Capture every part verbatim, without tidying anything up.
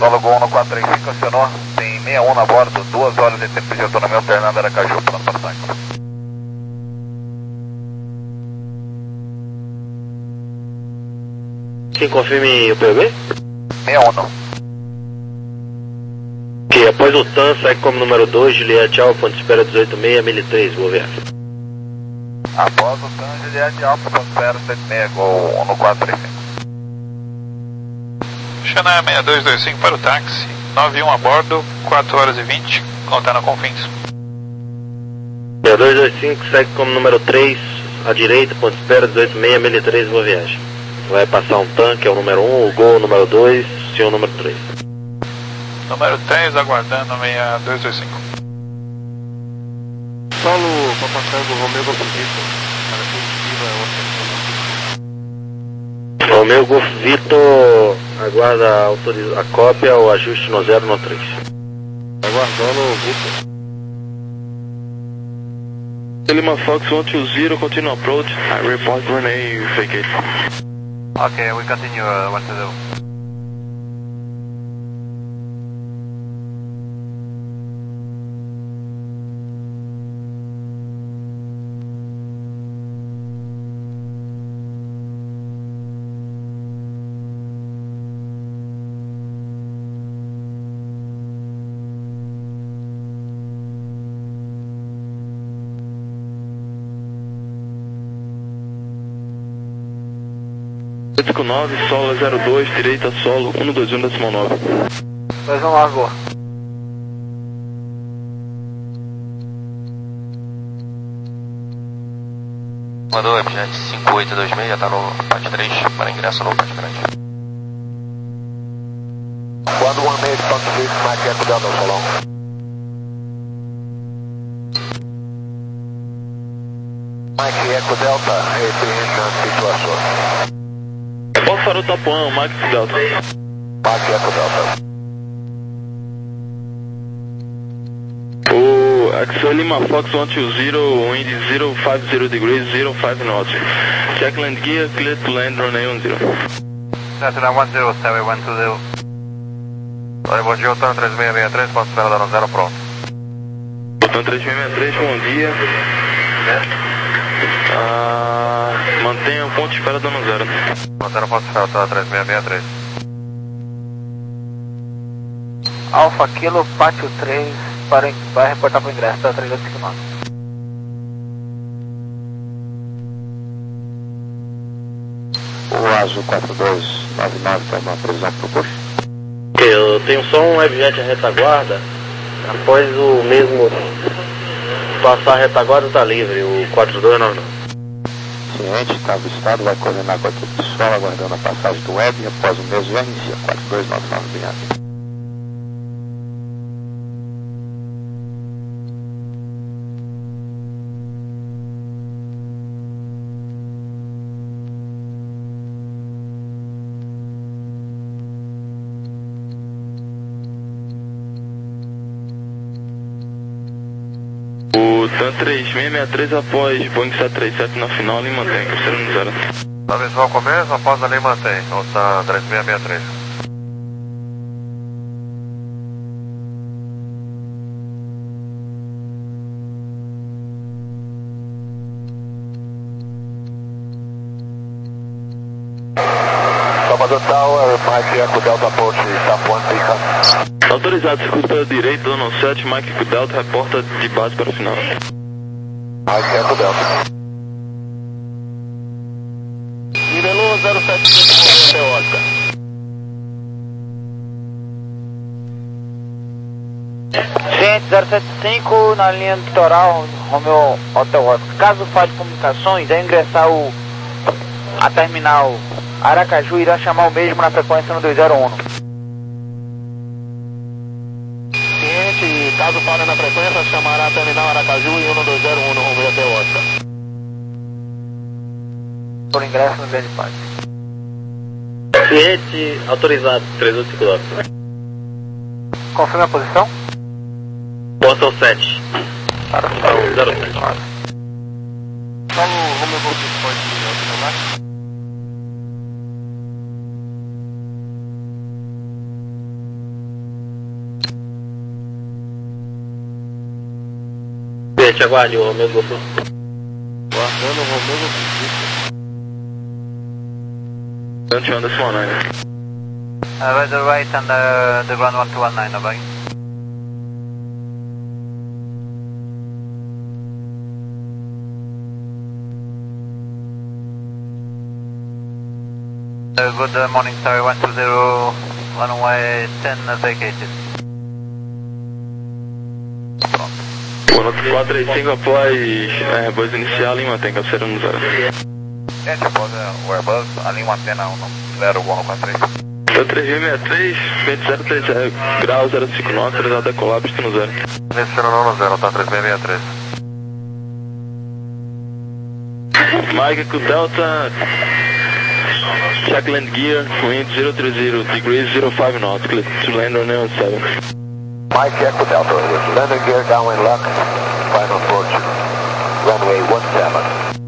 Solo Gol no quatro três cinco acionou, tem sessenta e um na bordo, duas horas de tempo de autonomia alternada Aracaju, pronto para ataque. Quem confirme o P B? sessenta e um não. Ok, após o T A N, segue como número dois, Juliette Alfa, ponto de espera dezoito seis, mil e três, boa viagem. Após o T A N, Juliette Alfa, ponto de espera dezoito seis, Gol no quatro três cinco. Xaná seis dois dois cinco para o táxi, nove e um a bordo, quatro horas e vinte, contando a Confins. seis dois dois cinco, segue como número três, à direita, ponto de espera dezoito seis, mil e três, boa viagem. Vai passar um tanque, é o número um, o Gol, o número dois, o senhor número três. Número três, aguardando seis dois dois cinco. Solo Papacango, Romeu Golf Vitor. Romeu Golf Vitor, aguarda a, autoriza- a cópia ou ajuste no zero no três. Aguardando o Vitor. Lima Fox one two zero, continue approach. I report Renee, vacate. Ok, we continue, uh, one two zero. cinco nove, solo zero dois, direita solo um dois um decimal nove. dois um largou. Mandou Objet cinco oito dois seis, já tá no parte três, para ingresso no parte grande. Quando one eight ponto six, Mike Eco Delta Solon. Mike Eco Delta, repreendendo situação. Posso para o Tapuã, Max Delta. Mike Eco Delta. O Axel Lima Fox one two zero, wind zero five zero degrees, zero five knots. Check land gear, clear to land, runway one zero. Cessna one zero seven one two zero. Oi, bom dia, Otan três seis seis três, posso esperar dar no zero, pronto. Otan três seis seis três, bom dia. Ah, mantenha o ponto de espera dando zero. Mantenha o ponto de espera, Otan três seis seis três. Alfa Kilo, Pátio três, para, vai reportar para o ingresso da três dois cinco nove. O Azul quatro dois nove nove tem uma previsão para o curso? Ok, eu tenho só um Webjet à retaguarda. Após o mesmo passar a retaguarda, está livre, o quatro dois nove nove. Ciente, está avistado, vai coordenar com a equipe de solo, aguardando a passagem do web, após o mesmo inicia quatro dois nove nove, obrigado. O Tan três seis seis três após Boeing sete três sete na final e mantém, cruzeiro no zero. Na visual começo, após a lei mantém, Otan três seis seis três. Salvador Tower, Mike Eco Delta Approach, Tapuã, fica. Autorizado, circuito pela direita, Dono sete, Mike Delta, reporta de base para a final. Mike Eco Delta. Nivelou zero sete cinco, teórica. Ciente zero sete cinco, na linha litoral, Romeu Hotel Oscar. Caso falhe comunicações, é ingressar o, a terminal Aracaju, irá chamar o mesmo na frequência no dois zero um. Ciente, caso falhe na frequência, chamará a terminal Aracaju e um dois zero um no Romeu Hotel Oscar. Por ingresso no grande parque. Cliente autorizado, três oito cinco nove. Confirma a posição? Boston sete. Para o zero sete. Só o Romeu Golf pode autorizar? Tá. Norte, aguarde o Romeu Golf. Guardando o Romeu Golf. Dante Anderson one nine. Uh, weather right and uh, the ground one two one nine, obey. Uh, good uh, morning, Tower one two zero, runway ten uh, vacated. Boa quatro três cinco após é, voz inicial e mantém cabeceira no zero. Gente, após o Airbus, a linha antena zero, Gorro quatro três. Então três mil e sessenta e três, vento zero três zero, grau zero cinco nove, autorizado a decolar, pista no zero. Vento no zero, tá três mil e sessenta e três. Mike com Delta, check land gear, wind zero three zero, degrees zero five knots, clear to land on Neon seven. Mike Echo Delta, landing gear downwind lock, final approach, runway one seven.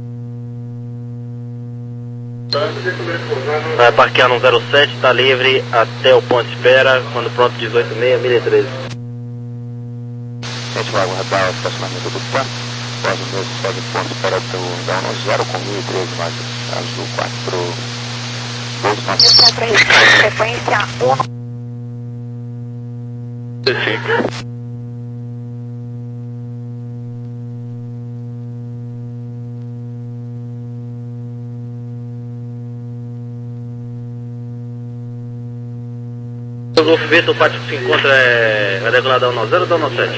Vai parquear no zero sete, tá livre até o ponto de espera, quando pronto dezoito seis, mil e treze. Gente, vai aguardar o estacionamento do P A, após o mesmo segue o ponto de espera do down zero com mil e treze mais as do quatro dois nove. Frequência um. O Golf Vitor, o pátio que se encontra é regular da um zero ou da um sete?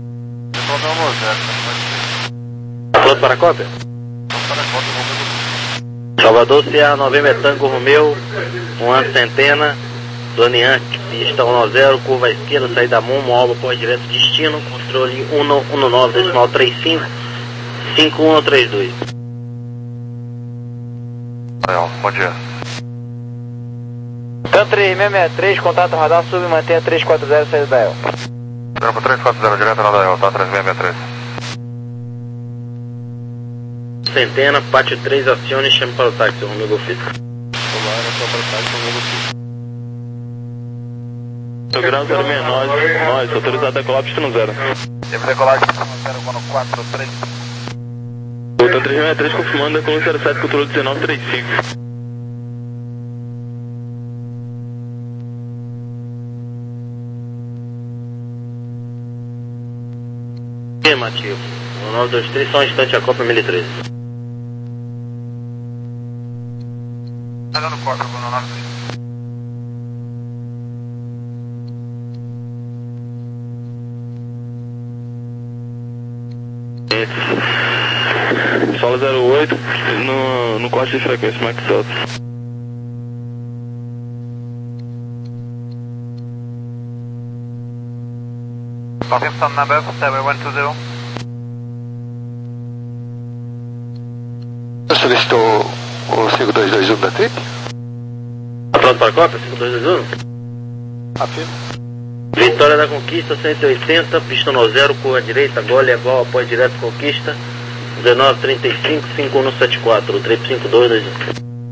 Pronto para a cópia? Salvador, Ceará, Novembro, Tango, Romeu, Juan Centena, Donian, pista um zero, curva à esquerda, saída Mumo, alvo por direto, destino, controle um nove, decimal trinta e cinco, cinco um três dois. Bom dia. Tanto três mil e sessenta e três, contato radar, sub, mantenha três quatro zero, saída da El. Zero três quatro zero, direto na da El, tá três mil e sessenta e três. Centena, pátio três, acione e chame para o táxi, Romeu Golf. Olá, era só para o táxi, Romeu Golf. Grau zero seis nove, nós, autorizado a decolar, pista no zero. Temos decolagem no zero quatro três. Voltando três mil e sessenta e três, confirmando com zero sete, controle dezenove trinta e cinco. Afirmativo. nove dois três, só um instante a Copa mil e treze. Tá dando corpo, no nove dois. Solo zero oito, no, no corte de frequência, Max Delta. Confirmation number seven one two zero. Eu solicitou o cinco dois dois um da Trip? Tá pronto para a Copa, cinco dois dois um? Afirma. Vitória da Conquista, cento e oitenta, pista no zero, curva direita, gole igual, apoio direto Conquista, dezenove trinta e cinco, cinco um sete quatro, trip cinco dois dois um.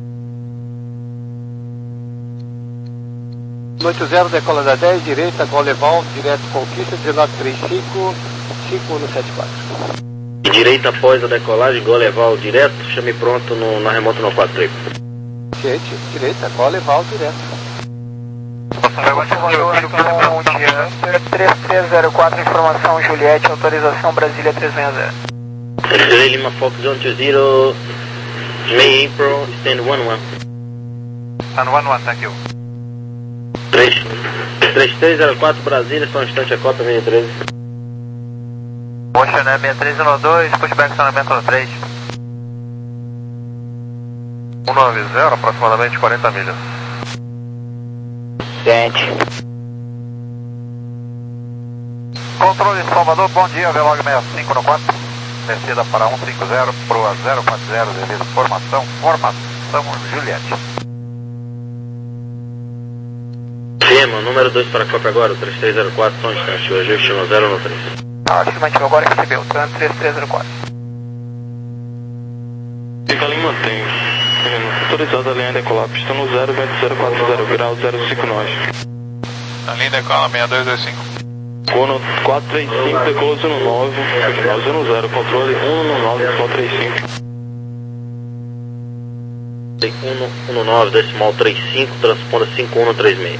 oito zero, decola da dez, direita, gole Val, direto Conquista, dezenove trinta e cinco, cinco um sete quatro. E direita após a decolagem, gole Val direto, chame pronto no, na remota no quatro trip. Gente, direita, gole Val, direto. três três zero quatro, informação Juliette, autorização Brasília três seis zero. X-Ray Lima Fox one two zero, May April, stand one one. Stand one one, thank you. três três zero quatro, Brasília, só um instante a Copa mil e treze. Ocean é sessenta e três zero dois, pushback estacionamento no três. cento e noventa, aproximadamente quarenta milhas. Gente. Controle Salvador, bom dia, Velog sessenta e cinco no quatro. Descida para cento e cinquenta, proa zero quatro zero, devido formação, formação Juliette. Firma, número dois para a Copa agora, três três zero quatro, só um instante, o ajuste no zero no três. Ah, estimativa agora recebeu, Trans três três zero quatro. Fica ali, mantém. Autorizado a linha decolar, pista no zero, vento zero quatro zero, grau zero cinco nove. A linha decola seis dois dois cinco. Uno quatro três cinco, decolou zero nove, final zero zero, controle um um nove, decimal trinta e cinco. um um nove, decimal trinta e cinco, transponda cinco um três seis.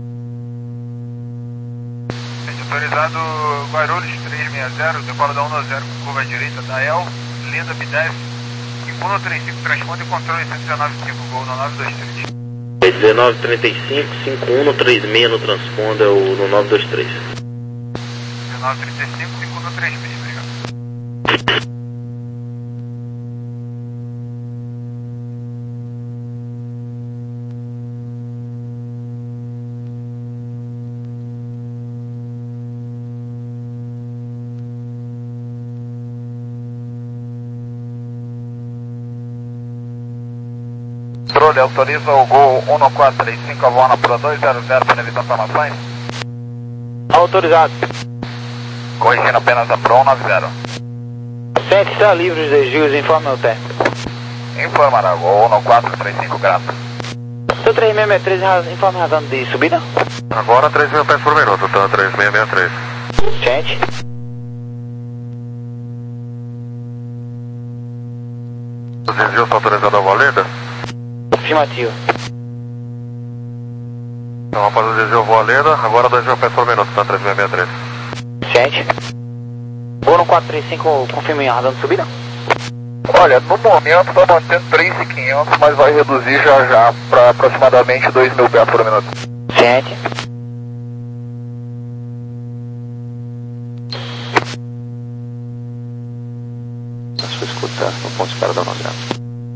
Autorizado Guarulhos três seis zero, decola da um a zero com curva à direita da E L, linda B dez, cinco um três cinco, transponda e controle cento e dezenove cinco, gol no nove dois três. dezenove trinta e cinco, cinco um três seis no transponda o no nove dois três. dezenove trinta e cinco, cinco um três seis, obrigado. Controle, autoriza o Gol um quatro três cinco a voar na Pro dois zero zero para evitar informações? Autorizado. Corrigindo apenas a Pro um nove zero. Sente, está livre os desvios, informe o tempo. Informará, Gol um quatro três cinco, grato. Seu três seis seis três, informe a razão de subida. Agora três mil pés por minuto, então três seis seis três. Sente. Os desvios estão autorizados a Voleda? Afirmativo. Então após o desvio Voleda, agora dois mil pés por minuto, então três seis seis três. Sente. Gol quatro três cinco, confirme a razão de subida. Olha, no momento está mantendo três mil e quinhentos, mas vai reduzir já já para aproximadamente dois mil pés por minuto. Sente. A sua escuta no ponto de espera da nove zero.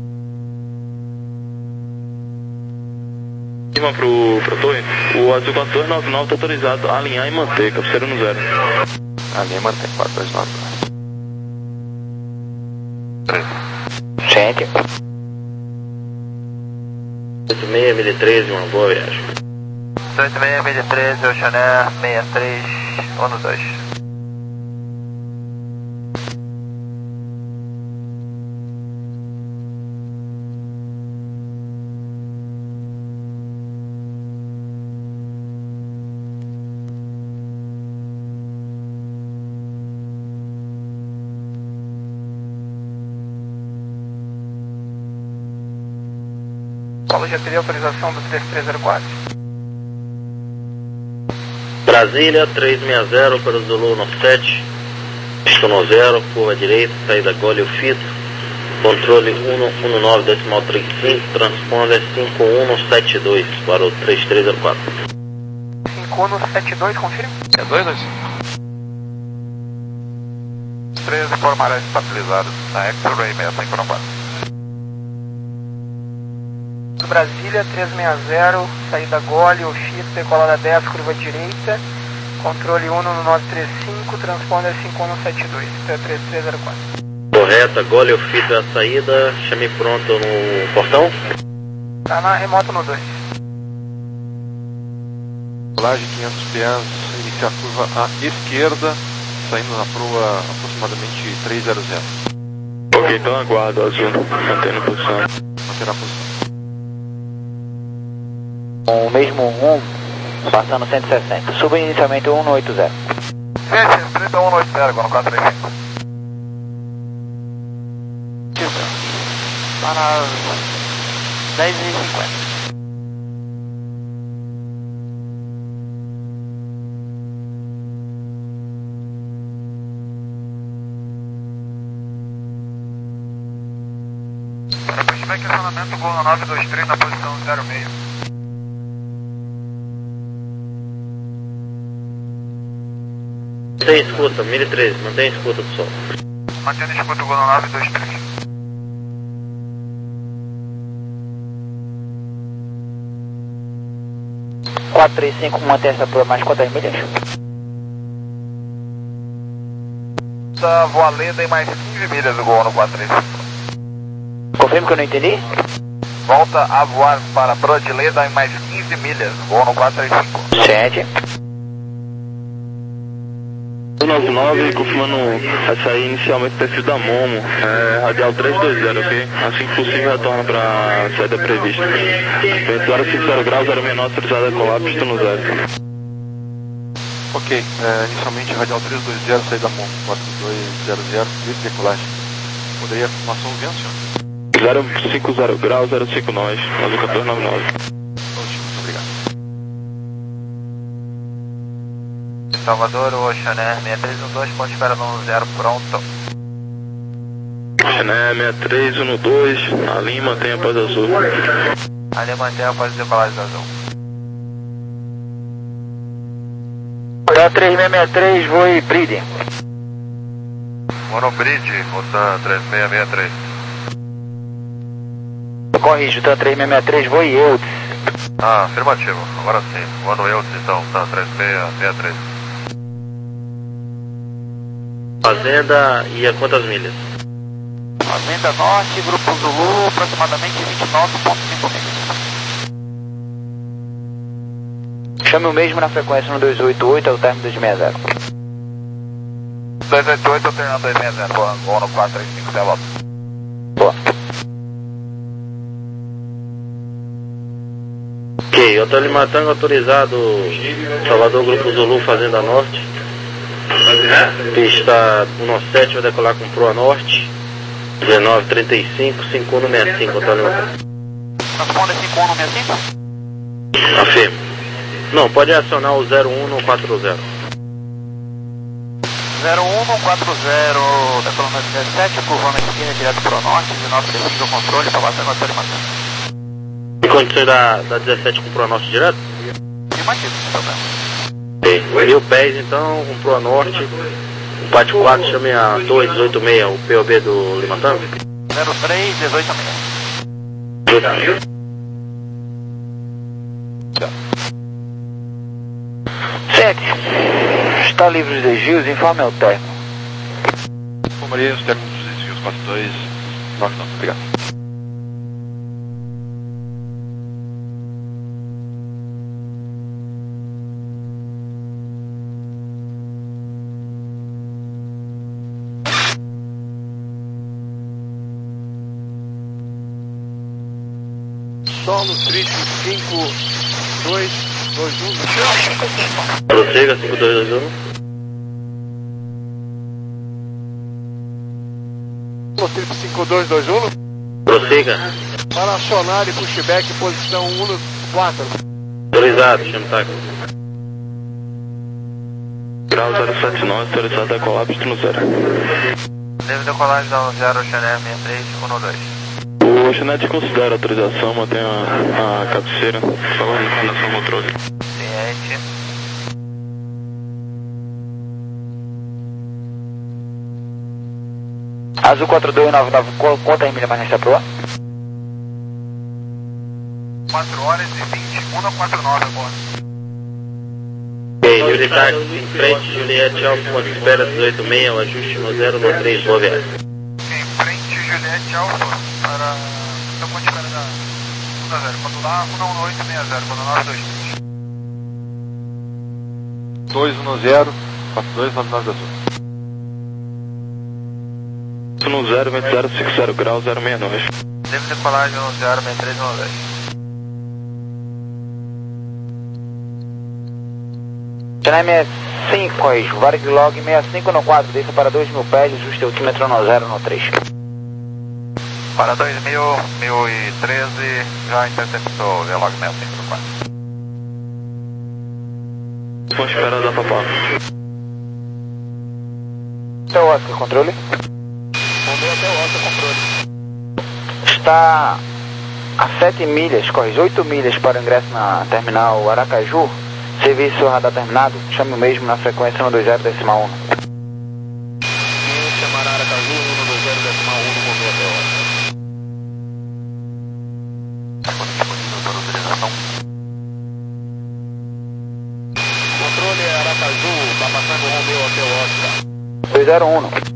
Irmão pro, pro torre, o Azul quatro dois nove nove está autorizado a alinhar e manter, cabeceira no zero. Alinha e mantém quatro dois nove. Sente. oito seis mil e treze, uma boa viagem. oito seis mil e treze, Oceaner seis três um dois. Paulo, já teria autorização do três três zero quatro. Brasília três seis zero para o Zulu nove sete, pista no zero, curva direita, saída Gole o Fito, controle um um nove, decimal trinta e cinco, transponder cinco um sete dois para o três três zero quatro. cinco um sete dois, confirme. É dois dois cinco. três formará estabilizado na X-Ray seis cinco quatro. Brasília três seis zero, saída Gole, o Fito, decolada dez, curva direita, controle um um nove três cinco, transponder cinco um sete dois, é três três zero quatro. Correta, Gole o Fito é a saída, chame pronto no portão. Tá na remota no dois. Colagem quinhentos pés, iniciar a curva à esquerda, saindo na proa aproximadamente três zero zero. Ok, então aguardo, Azul, mantendo a posição. Manterá a posição. O mesmo um, passando cento e sessenta. Suba inicialmente um oito zero. Sim, trinta um oito zero, agora no quatro três cinco. Tá nas dez e cinquenta. Para pushback e acionamento, Gol nove dois três na posição zero seis. Mantém escuta, mil e treze, mantém escuta do sol. Mantendo escuta, Gol nove dois três. quatro três cinco, mantém essa por mais quantas milhas? Da Voaleda em mais quinze milhas do Gol no quatro três cinco. Confirma que eu não entendi? Volta a voar para Brodileda em mais quinze milhas, Gol no quatro três cinco. Sente. nove nove, confirmando a sair inicialmente do perfil da Momo, é, radial três dois zero, ok? Assim que possível retorna para a saída prevista. Vento cinco zero graus, zero seis nove, autorizada a colar, pista no zero. Ok, é, inicialmente radial três dois zero, saída MON quatro dois zero zero, livre decolagem. Poderia a formação vento, senhor? zero cinco zero grau, zero cinco nós, azul quatorze noventa e nove. Ótimo, muito obrigado. Salvador, Ocean Air seis três um dois, ponto espera no zero, pronto. China seis três um dois, a linha mantém a paz azul. Ali mantém a paz decolagem azul. Rotan três seis seis três, voe Bride. Monobrid, Rotan três seis seis três. Corrige, Rotan três seis seis três, voe Eudes. Ah, afirmativo, agora sim. Voando Eudes então, tá, três seis seis três. Fazenda e a quantas milhas? Fazenda Norte, Grupo Zulu, aproximadamente vinte e nove ponto cinco milhas. Chame o mesmo na frequência no dois oito oito, é o término dois seis zero. dois oito oito, alternando dois seis zero, vou no quatro três cinco, zero. Boa. Ok, Hotel Lima Tango autorizado, Salvador Grupo Zulu, Fazenda Norte. Pista um sete vai decolar com proa norte, dezenove trinta e cinco, cinco um seis cinco, Hotel Lima Tango. Responda cinco um seis cinco? Afirmo. Não, pode acionar o zero um quatro zero. zero um quatro zero, decolando dezessete, curvando a esquerda direto para o norte, dezenove trinta e cinco controle, para bater no Hotel Lima Tango. E condições da, da dezessete com proa norte direto? Afirmativo, sem problema. Ok. Mil pés então, com proa norte. O Pat quatro chame a dois oito seis, o P O B do Lima Tango. zero três, dezoito seis. Sete. Está livre de desvios, informe ao término. Informaria os términos dos desvios quatro dois nove nove, obrigado. Solo triste cinco dois dois um. Prossiga, cinco dois dois um. Solo triste cinco dois dois um. Prossiga. Para acionar e pushback, posição um quatro. Autorizado, chame o táxi. Grau zero sete nove, autorizado a decolar, pista no zero. Livre decolagem da zero, Ocean Air seis três um dois. O Oceanet considera a autorização, mantém a, a cabeceira, falando em relação ao controle. Ciente. Azul quatro dois nove nove, quantas milhas mais nesta proa? quatro horas e vinte e um a quarenta e nove agora. Ok, livre táxi em frente, Juliette Alfa, ponto espera dezoito seis, o ajuste no zero no três, boa viagem. Em frente, Juliette Alfa, para o ponto de espera da um zero, quando lá, um um oito seis zero, quando nove dois três. dois um zero, quatro dois nove nove azul. No zero, vento zero cinco zero grau, zero seis nove. Livre decolagem no zero, seis três um dois. China sessenta e cinco, Varig Log sessenta e cinco no quatro, desça para dois mil pés, ajuste altímetro no zero no três. Para dois mil, mil e treze, já interceptou o Log sessenta e cinco no quatro. Vou esperar da papá. Até o Oscar, controle. Mandei até o Oscar, controle. Está a sete milhas, corre oito milhas para o ingresso na terminal Aracaju. Serviço radar terminado, chame o mesmo na frequência um dois zero decimal um. Chamar Aracaju, um dois zero decimal um, mandou até o Oscar. Controle Aracaju, está passando o Romeu até o Oscar. dois zero um.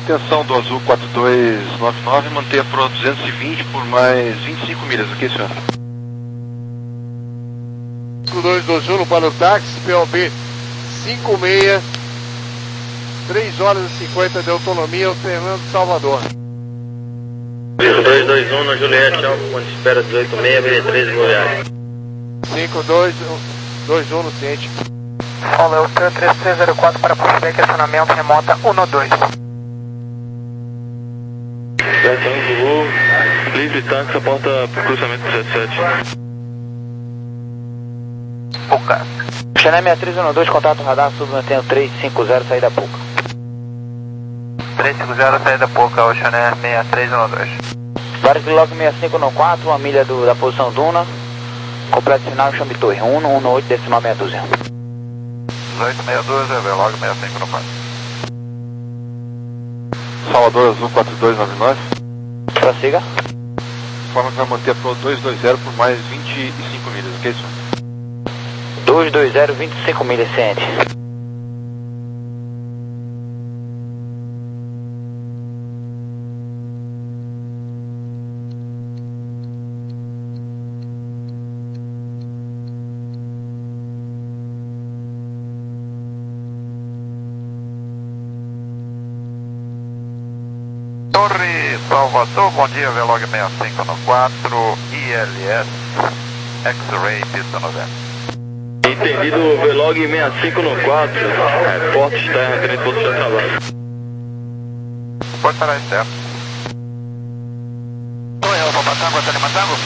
Atenção do Azul quatro dois nove nove, manter a proa duzentos e vinte por mais vinte e cinco milhas, ok, senhor? cinco dois do Zulu para o táxi, P O B cinco seis, três horas e cinquenta de autonomia, o Fernando Salvador. cinco dois dois um na Juliette, Alfa, quando espera dezoito seis, B três Goiás. cinco dois dois um no ciente. Olá, o P três três zero quatro para pushback, acionamento remota um dois. Atenção Zulu, livre táxi, aporta para o cruzamento dezessete. Puca. Xané sessenta e três um dois, contato radar, submantendo três cinco zero, saída Puca. três cinco zero, saída Puca, o Xané sessenta e três um dois. Vários log sessenta e cinco no quatro, uma milha do, da posição Duna. Completo final, chame torre, um um um oito, decimal seis doze. dezoito sessenta e dois, Velog sessenta e cinco no quatro. Salvador Azul quatro dois nove nove. Prossiga. Informa que vai manter a proa duzentos e vinte por mais vinte e cinco milhas, ok, senhor? duzentos e vinte, vinte e cinco milhas, ciente. Torre Salvador, bom dia, Velog sessenta e cinco no quatro, I L S, X-Ray, pista noventa. Entendido, Velog sessenta e cinco no quatro, é, porta externa, tenente posto de trabalho. Pode parar externo. Oi, Alfa Matango, tá Matango?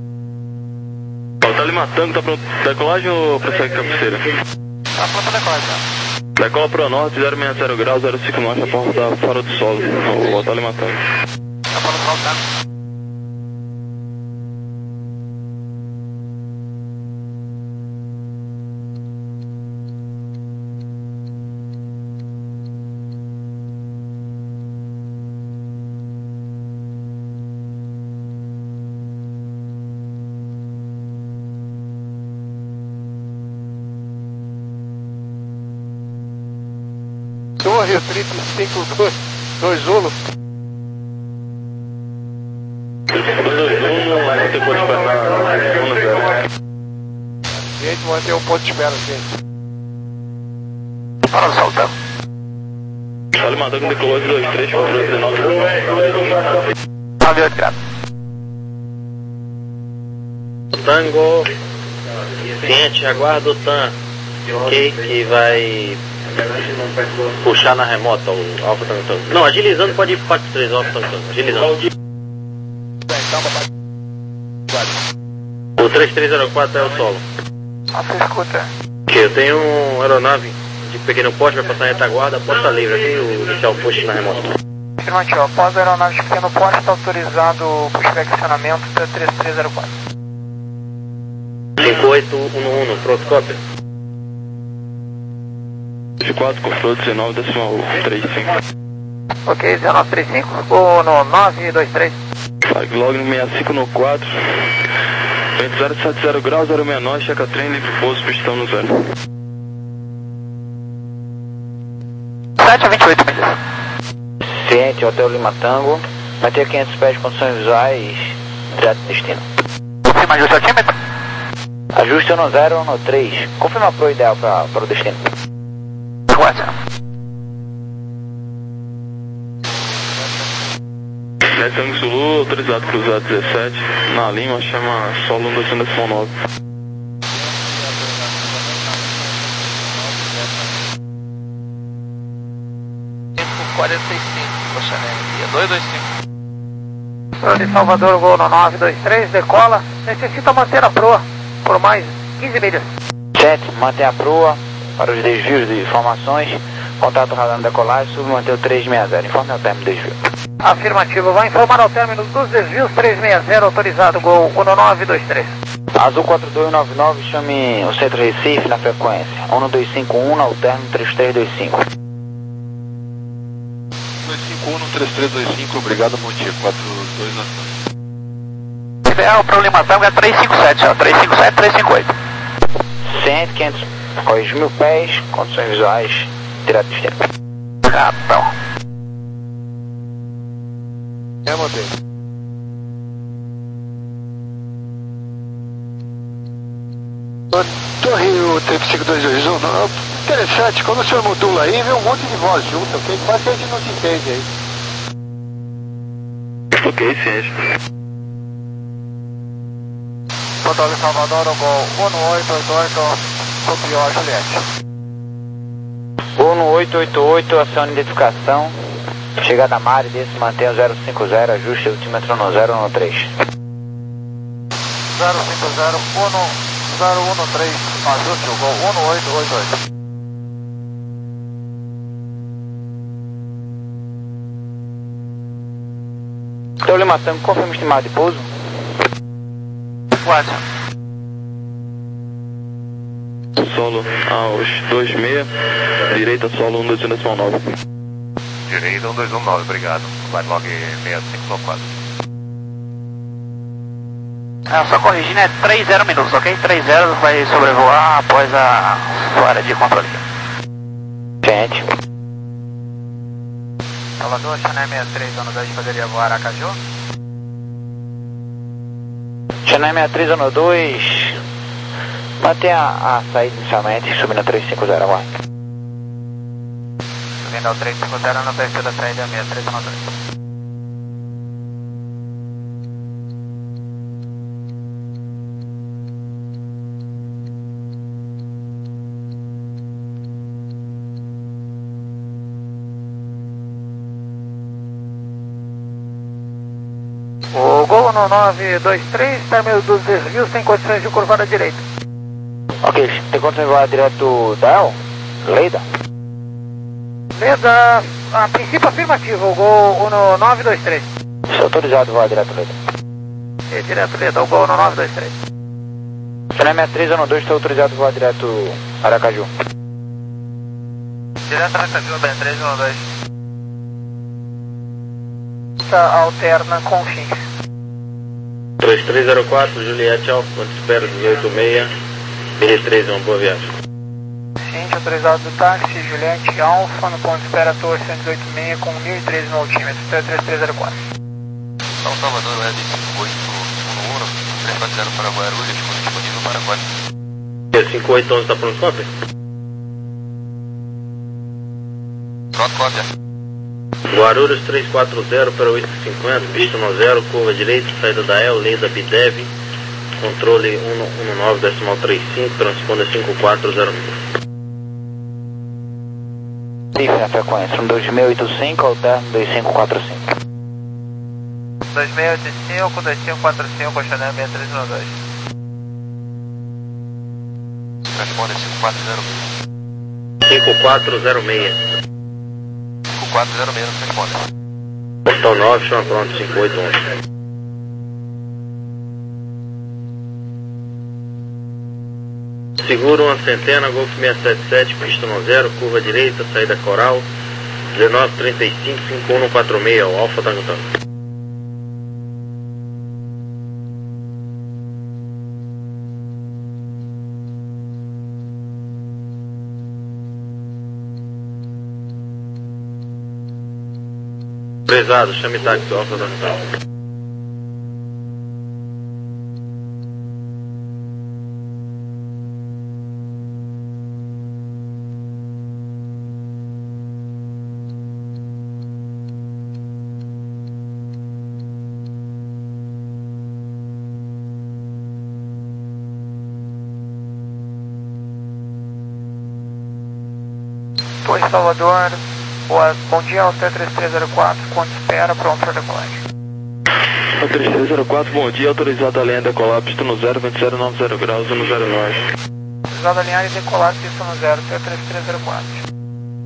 Ó, tá Matango, tá pronto decolagem ou prossegue cabeceira? Tá pronto a decolagem, tá? Decola pro norte, zero sessenta zero graus, zero cinco norte, a porta fora do solo, o Otávio Matango. Tá fora do solo, tá? Torre trinta e cinco dois Zulu. dois um, vai ter ponto de espera um zero. Gente, manter um ponto de espera, gente. Para o saltão. Otávio Matango decolou de dois três, controle dezenove. nove oito graus. Tango, ciente, aguarda o Tan, ok, que vai puxar na remota o Alfa Tango Tango. Não, agilizando pode ir para quatro três Alfa Tango Tango, agilizando. O três três zero quatro é o solo. Você escuta. Ok, eu tenho uma aeronave de pequeno porte, vai passar em retaguarda, porta livre aqui, o inicial push na remota. Afirmativo, após a aeronave de pequeno porte, está autorizado o pushback acionamento P três três zero quatro. cinco oito um um, pronto, cópia. quatro, controle dezenove, decimal trinta e cinco. Ok, dezenove trinta e cinco, ou no nove dois três. Flag log sessenta e cinco no quatro. Vento zero sete zero graus, zero sessenta e nove, checa trem, livre pouso, pistão no zero. sete a vinte e oito milhas. Ciente, Hotel Lima Tango. Vai ter quinhentos pés de condições visuais, direto destino. Confirma ajuste altímetro. Ajuste no zero no três. Confirma a pro ideal para o destino. Tango Zulu, autorizado cruzado dezessete. Na Lima, chama solo um dois um decimal nove. quarenta e cinco, Xané, dois dois cinco. Torre Salvador, voo no nove dois três, decola. Necessita manter a proa por mais quinze milhas. Sete, mantém a proa para os desvios de informações. Contato radar na decolagem, submanter o três seis zero. Informe ao término do desvio. Afirmativo, vai informar ao término dos desvios três seis zero, autorizado, gol um nove dois três. Azul quatro dois nove nove, chame o centro Recife na frequência. um dois cinco um, ao término três três dois cinco. dois cinco um no três três dois cinco, obrigado, bom dia, quatro dois nove nove. Ideal para o Lima Tango é três cinco sete, ó, três cinco sete, três cinco oito. cem, quinhentos, corre mil pés, condições visuais, direto destino. Rapão. É, mantém. Torre o Trip cinco dois dois um, interessante, quando o senhor modula aí, vem um monte de voz junto, ok? Quase que a gente não se entende aí. Ok, ciente. Controle Salvador, o gol um oito oito oito, subiu a Juliette. um oito oito oito, ação de identificação. Chegada a Mari, desse mantém o zero cinco zero, ajuste ultímetro no zero um três. zero cinco zero, um zero um três, ajuste o gol um oito oito oito. Então, Lima Tango, confirma o estimado de pouso. Watson. Solo aos dois seis, direita solo um dois um nove. Direita um dois um nove, obrigado. Vai log seis cinco quatro. É, só corrigindo, é três zero minutos, ok? três zero vai sobrevoar após a sua área de controle. Gente. Salvador, Channel sessenta e três, ano dois, poderia voar Aracaju? Channel sessenta e três, ano dois, mantenha a, a saída inicialmente, subindo a trezentos e cinquenta, agora. Subindo ao trezentos e cinquenta no perfil da saída sessenta e três, ano dois. O Gol no nove dois três, término dos desvios, tem condições de curvar à direita. Ok, tem condições de voar direto da El? Leida? Leida, a princípio afirmativo, o Gol no nove dois três. Estou autorizado a voar direto Leida. É, direto Leida, o Gol no nove dois três. Channel sessenta e três, ano dois, estou autorizado a voar direto Aracaju. Direto Aracaju, sessenta e três, ano dois. Alterna com fim. dois três zero quatro, Juliette Alfa, ponto de espera dezoito seis, B R três, uma boa viagem. Ciente, autorizado do táxi, Juliette Alfa, no ponto de espera Torre cento e dezoito seis, com mil e treze no altímetro, três três zero quatro. São Salvador, L cinco oito um um, três quatro zero para Guarulhos, disponível para Guarulhos. cinco oito um está pronto, cópia? Pronto, cópia. Guarulhos três quatro zero para oito cinquenta, pista no zero, curva direita, saída da El, Leida Bidev, controle um um nove decimal trinta e cinco, transponder cinco quatro zero mil. Sim, a frequência, um dois seis oito cinco, alterno dois cinco quatro cinco. dois seis oito cinco, dois cinco quatro cinco, Channel sessenta e três, ano dois. Transponder cinco quatro zero seis. cinco quatro zero seis. cinco quatro zero seis, não responde. Portal nove, chama pronto, cinco oito um. Seguro uma centena, Golf seis sete sete, pista no zero, curva direita, saída Coral, dezenove trinta e cinco, cinco um quatro seis, o Alfa Tango Tango. Prezado, chame táxi, Alfa Tango Tango. Torre Salvador, boa, bom dia, Alter três três zero quatro, quando espera, pronto para decolagem. três três zero quatro, bom dia, autorizado a linha decolar, pista no zero, vinte zero nove zero graus, no zero nove. Autorizado a linha e decolar, pista no zero, T três três zero quatro.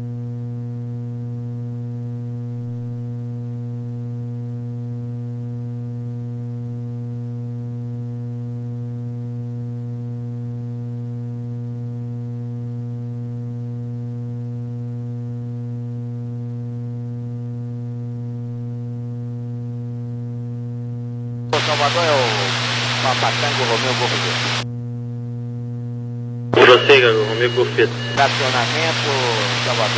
Salvador é o Papatango Romeu Golfo. Prossiga, Romeu Golfito. Tracionamento, Salvador.